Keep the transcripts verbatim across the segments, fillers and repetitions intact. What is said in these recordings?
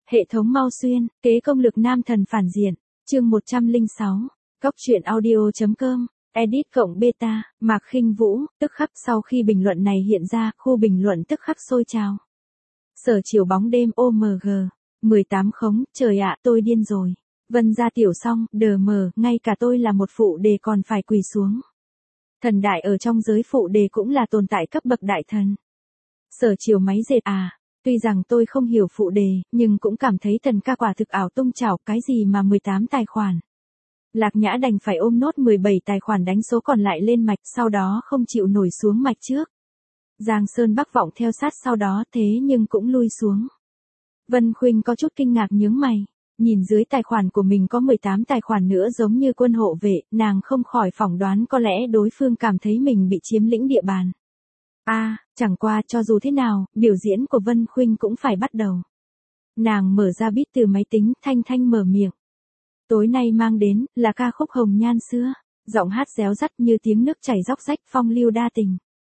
Hệ thống mau xuyên, kế công lực nam thần phản diện, chương một trăm lẻ sáu, Cóc truyện audio.com, edit cộng beta, Mạc Khinh Vũ, tức khắc sau khi bình luận này hiện ra, khu bình luận tức khắc sôi trào. Sở chiều bóng đêm ô em giê, mười tám khống, trời ạ tôi điên rồi. Vân gia tiểu song, đờ mờ, ngay cả tôi là một phụ đề còn phải quỳ xuống. Thần đại ở trong giới phụ đề cũng là tồn tại cấp bậc đại thần. Sở chiều máy dệt à, tuy rằng tôi không hiểu phụ đề, nhưng cũng cảm thấy thần ca quả thực ảo tung chảo cái gì mà mười tám tài khoản. Lạc Nhã đành phải ôm nốt mười bảy tài khoản đánh số còn lại lên mạch, sau đó không chịu nổi xuống mạch trước. Giang Sơn Bắc Vọng theo sát sau đó thế nhưng cũng lui xuống. Vân Khuynh có chút kinh ngạc nhướng mày, nhìn dưới tài khoản của mình có mười tám tài khoản nữa giống như quân hộ vệ, nàng không khỏi phỏng đoán có lẽ đối phương cảm thấy mình bị chiếm lĩnh địa bàn. A, à, chẳng qua cho dù thế nào, biểu diễn của Vân Khuynh cũng phải bắt đầu. Nàng mở ra beat từ máy tính, thanh thanh mở miệng. Tối nay mang đến là ca khúc Hồng Nhan Xưa, giọng hát réo rắt như tiếng nước chảy róc rách phong lưu đa tình.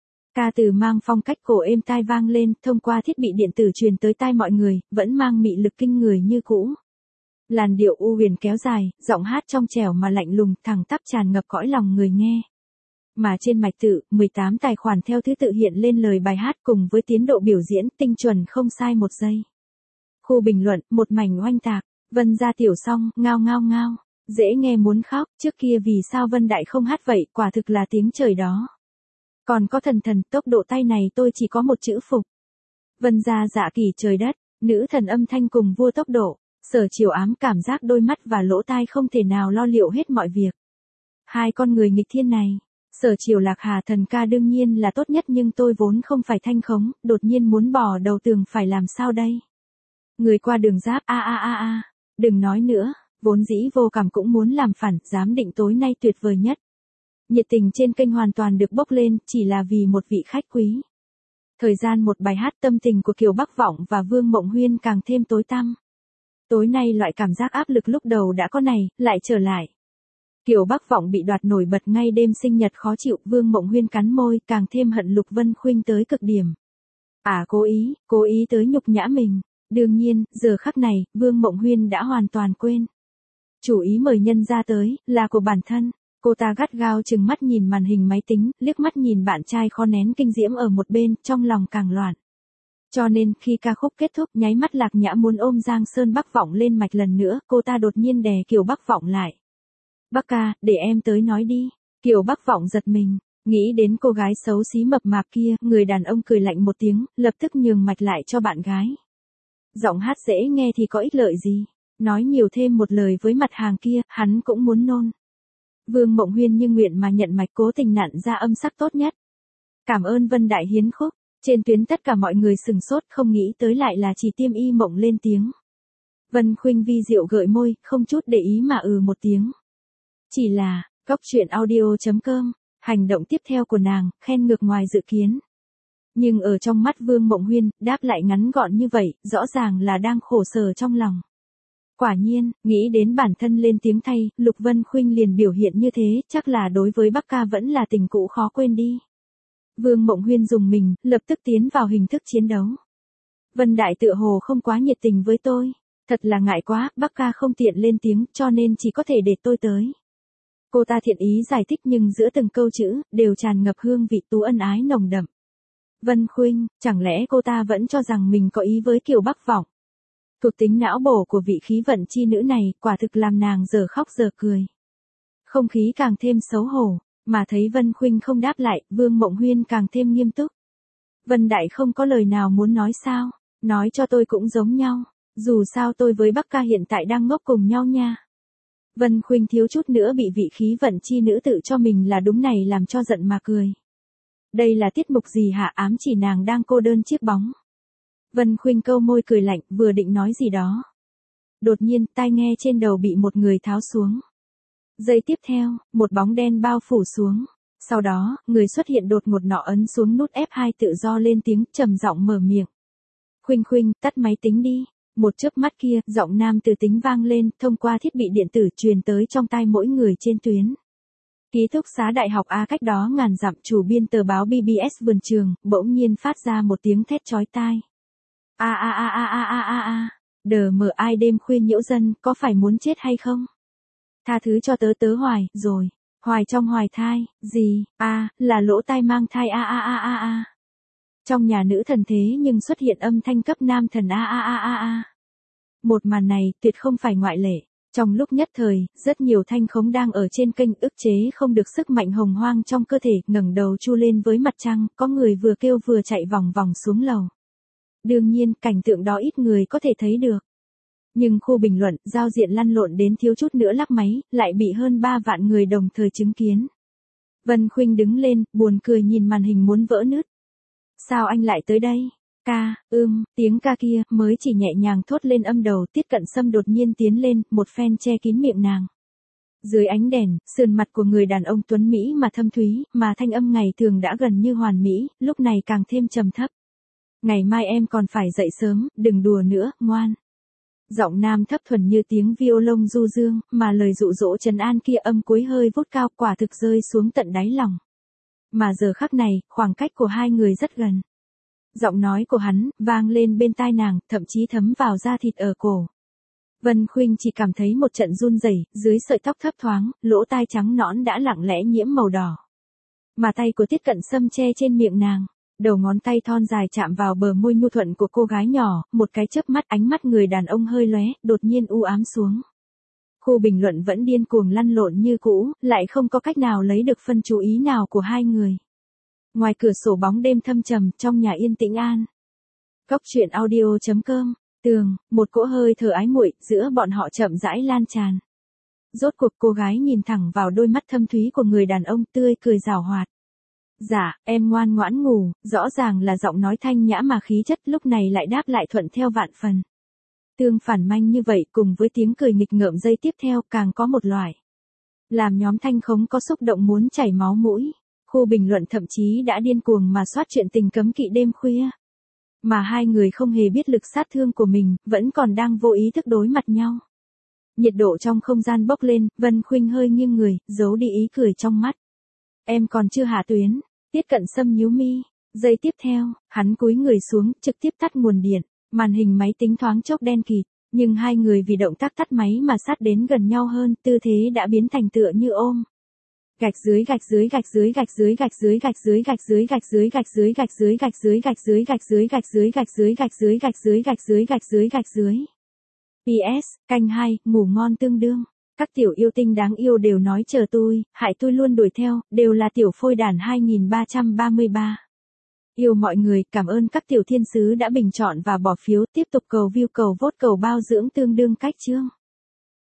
Ca từ mang phong cách cổ êm tai vang lên, thông qua thiết bị điện tử truyền tới tai mọi người, vẫn mang mị lực kinh người như cũ. Làn điệu u huyền kéo dài, giọng hát trong trẻo mà lạnh lùng, thẳng tắp tràn ngập cõi lòng người nghe. Mà trên mạch tự, mười tám tài khoản theo thứ tự hiện lên lời bài hát cùng với tiến độ biểu diễn tinh chuẩn không sai một giây. Khu bình luận, một mảnh oanh tạc, Vân gia tiểu song, ngao ngao ngao, dễ nghe muốn khóc, trước kia vì sao Vân Đại không hát vậy, quả thực là tiếng trời đó. Còn có thần thần, tốc độ tay này tôi chỉ có một chữ phục. Vân gia dạ kỳ trời đất, nữ thần âm thanh cùng vua tốc độ, sở chiều ám cảm giác đôi mắt và lỗ tai không thể nào lo liệu hết mọi việc. Hai con người nghịch thiên này, sở chiều Lạc Hà thần ca đương nhiên là tốt nhất nhưng tôi vốn không phải thanh khống, đột nhiên muốn bỏ đầu tường phải làm sao đây? Người qua đường giáp a a a a, đừng nói nữa, vốn dĩ vô cảm cũng muốn làm phản, giám định tối nay tuyệt vời nhất. Nhiệt tình trên kênh hoàn toàn được bốc lên, chỉ là vì một vị khách quý. Thời gian một bài hát tâm tình của Kiều Bắc Vọng và Vương Mộng Huyên càng thêm tối tăm. Tối nay loại cảm giác áp lực lúc đầu đã có này, lại trở lại. Kiều Bắc Vọng bị đoạt nổi bật ngay đêm sinh nhật khó chịu, Vương Mộng Huyên cắn môi, càng thêm hận Lục Vân Khuynh tới cực điểm. À cố ý, cố ý tới nhục nhã mình. Đương nhiên, giờ khắc này, Vương Mộng Huyên đã hoàn toàn quên. Chủ ý mời nhân ra tới, là của bản thân. Cô ta gắt gao chừng mắt nhìn màn hình máy tính, liếc mắt nhìn bạn trai khó nén kinh diễm ở một bên, trong lòng càng loạn. Cho nên, khi ca khúc kết thúc, nháy mắt Lạc Nhã muốn ôm Giang Sơn Bắc Vọng lên mạch lần nữa, cô ta đột nhiên đè Kiều Bắc Vọng lại. Bắc ca, để em tới nói đi. Kiều Bắc Vọng giật mình, nghĩ đến cô gái xấu xí mập mạp kia, người đàn ông cười lạnh một tiếng, lập tức nhường mạch lại cho bạn gái. Giọng hát dễ nghe thì có ích lợi gì, nói nhiều thêm một lời với mặt hàng kia, hắn cũng muốn nôn. Vương Mộng Huyên như nguyện mà nhận mạch, cố tình nặn ra âm sắc tốt nhất. Cảm ơn Vân Đại hiến khúc, trên tuyến tất cả mọi người sừng sốt không nghĩ tới lại là chỉ Tiêm Y Mộng lên tiếng. Vân Khuynh vi diệu gợi môi, không chút để ý mà ừ một tiếng. Chỉ là, Cóc truyện audio.com, hành động tiếp theo của nàng, khen ngược ngoài dự kiến. Nhưng ở trong mắt Vương Mộng Huyên, đáp lại ngắn gọn như vậy, rõ ràng là đang khổ sở trong lòng. Quả nhiên, nghĩ đến bản thân lên tiếng thay, Lục Vân Khuynh liền biểu hiện như thế, chắc là đối với Bắc ca vẫn là tình cũ khó quên đi. Vương Mộng Huyên dùng mình, lập tức tiến vào hình thức chiến đấu. Vân Đại tựa hồ không quá nhiệt tình với tôi, thật là ngại quá, Bắc ca không tiện lên tiếng, cho nên chỉ có thể để tôi tới. Cô ta thiện ý giải thích nhưng giữa từng câu chữ, đều tràn ngập hương vị tú ân ái nồng đậm. Vân Khuynh, chẳng lẽ cô ta vẫn cho rằng mình có ý với Kiều Bắc Vọng? Thuộc tính não bổ của vị khí vận chi nữ này, quả thực làm nàng giờ khóc giờ cười. Không khí càng thêm xấu hổ, mà thấy Vân Khuynh không đáp lại, Vương Mộng Huyên càng thêm nghiêm túc. Vân Đại không có lời nào muốn nói sao, nói cho tôi cũng giống nhau, dù sao tôi với Bắc ca hiện tại đang ngốc cùng nhau nha. Vân Khuynh thiếu chút nữa bị vị khí vận chi nữ tự cho mình là đúng này làm cho giận mà cười. Đây là tiết mục gì hả, ám chỉ nàng đang cô đơn chiếc bóng. Vân Khuynh câu môi cười lạnh, vừa định nói gì đó. Đột nhiên, tai nghe trên đầu bị một người tháo xuống. Giây tiếp theo, một bóng đen bao phủ xuống. Sau đó, người xuất hiện đột ngột nọ ấn xuống nút ép hai tự do lên tiếng, trầm giọng mở miệng. Khuynh Khuynh, tắt máy tính đi. Một chớp mắt kia, giọng nam từ tính vang lên, thông qua thiết bị điện tử truyền tới trong tai mỗi người trên tuyến. Ký túc xá đại học A cách đó ngàn dặm, chủ biên tờ báo bê bê ét Vườn Trường, bỗng nhiên phát ra một tiếng thét chói tai. A a a a a a a a. Đờ mờ ai đêm khuya nhiễu dân, có phải muốn chết hay không? Tha thứ cho tớ tớ hoài, rồi. Hoài trong hoài thai, gì, a à, là lỗ tai mang thai a a a a a. Trong nhà nữ thần thế nhưng xuất hiện âm thanh cấp nam thần a a a a a. Một màn này tuyệt không phải ngoại lệ. Trong lúc nhất thời, rất nhiều thanh khống đang ở trên kênh ức chế không được sức mạnh hồng hoang trong cơ thể, ngẩng đầu chu lên với mặt trăng, có người vừa kêu vừa chạy vòng vòng xuống lầu. Đương nhiên, cảnh tượng đó ít người có thể thấy được. Nhưng khu bình luận, giao diện lăn lộn đến thiếu chút nữa lắc máy, lại bị hơn ba vạn người đồng thời chứng kiến. Vân Khuynh đứng lên, buồn cười nhìn màn hình muốn vỡ nứt. Sao anh lại tới đây? Ca, ưm, tiếng ca kia, mới chỉ nhẹ nhàng thốt lên âm đầu, Tiết Cận Sâm đột nhiên tiến lên, một phen che kín miệng nàng. Dưới ánh đèn, sườn mặt của người đàn ông tuấn Mỹ mà thâm thúy, mà thanh âm ngày thường đã gần như hoàn mỹ, lúc này càng thêm trầm thấp. Ngày mai em còn phải dậy sớm, đừng đùa nữa, ngoan. Giọng nam thấp thuần như tiếng violon du dương, mà lời dụ dỗ trấn an kia âm cuối hơi vút cao, quả thực rơi xuống tận đáy lòng. Mà giờ khắc này, khoảng cách của hai người rất gần. Giọng nói của hắn, vang lên bên tai nàng, thậm chí thấm vào da thịt ở cổ. Vân Khuynh chỉ cảm thấy một trận run rẩy, dưới sợi tóc thấp thoáng, lỗ tai trắng nõn đã lặng lẽ nhiễm màu đỏ. Mà tay của Tiết Cận Sâm che trên miệng nàng, đầu ngón tay thon dài chạm vào bờ môi nhu thuận của cô gái nhỏ, một cái chớp mắt ánh mắt người đàn ông hơi lóe, đột nhiên u ám xuống. Khu bình luận vẫn điên cuồng lăn lộn như cũ, lại không có cách nào lấy được phân chú ý nào của hai người. Ngoài cửa sổ bóng đêm thâm trầm, trong nhà yên tĩnh an. Cốc truyện audio chấm com, tường, một cỗ hơi thở ái muội giữa bọn họ chậm rãi lan tràn. Rốt cuộc cô gái nhìn thẳng vào đôi mắt thâm thúy của người đàn ông, tươi cười giảo hoạt. Dạ, em ngoan ngoãn ngủ, rõ ràng là giọng nói thanh nhã mà khí chất lúc này lại đáp lại thuận theo vạn phần. Tương phản manh như vậy cùng với tiếng cười nghịch ngợm giây tiếp theo càng có một loại. Làm nhóm thanh khống có xúc động muốn chảy máu mũi. Khu bình luận thậm chí đã điên cuồng mà soát chuyện tình cấm kỵ đêm khuya. Mà hai người không hề biết lực sát thương của mình, vẫn còn đang vô ý thức đối mặt nhau. Nhiệt độ trong không gian bốc lên, Vân Khuynh hơi nghiêng người, giấu đi ý cười trong mắt. Em còn chưa hạ tuyến. Tiết Cận Sâm nhíu mi. Giây tiếp theo, hắn cúi người xuống, trực tiếp tắt nguồn điện. Màn hình máy tính thoáng chốc đen kịt. Nhưng hai người vì động tác tắt máy mà sát đến gần nhau hơn, tư thế đã biến thành tựa như ôm. Gạch dưới gạch dưới gạch dưới gạch dưới gạch dưới gạch dưới gạch dưới gạch dưới gạch dưới gạch dưới gạch dưới gạch dưới gạch dưới gạch dưới gạch dưới gạch dưới gạch dưới gạch dưới gạch dưới gạch dưới. pê ét, canh hai, ngủ ngon tương đương. Các tiểu yêu tinh đáng yêu đều nói chờ tôi, hại tôi luôn đuổi theo, đều là tiểu phôi đản hai nghìn ba trăm ba mươi ba. Yêu mọi người, cảm ơn các tiểu thiên sứ đã bình chọn và bỏ phiếu, tiếp tục cầu view cầu vote cầu bao dưỡng tương đương cách chương.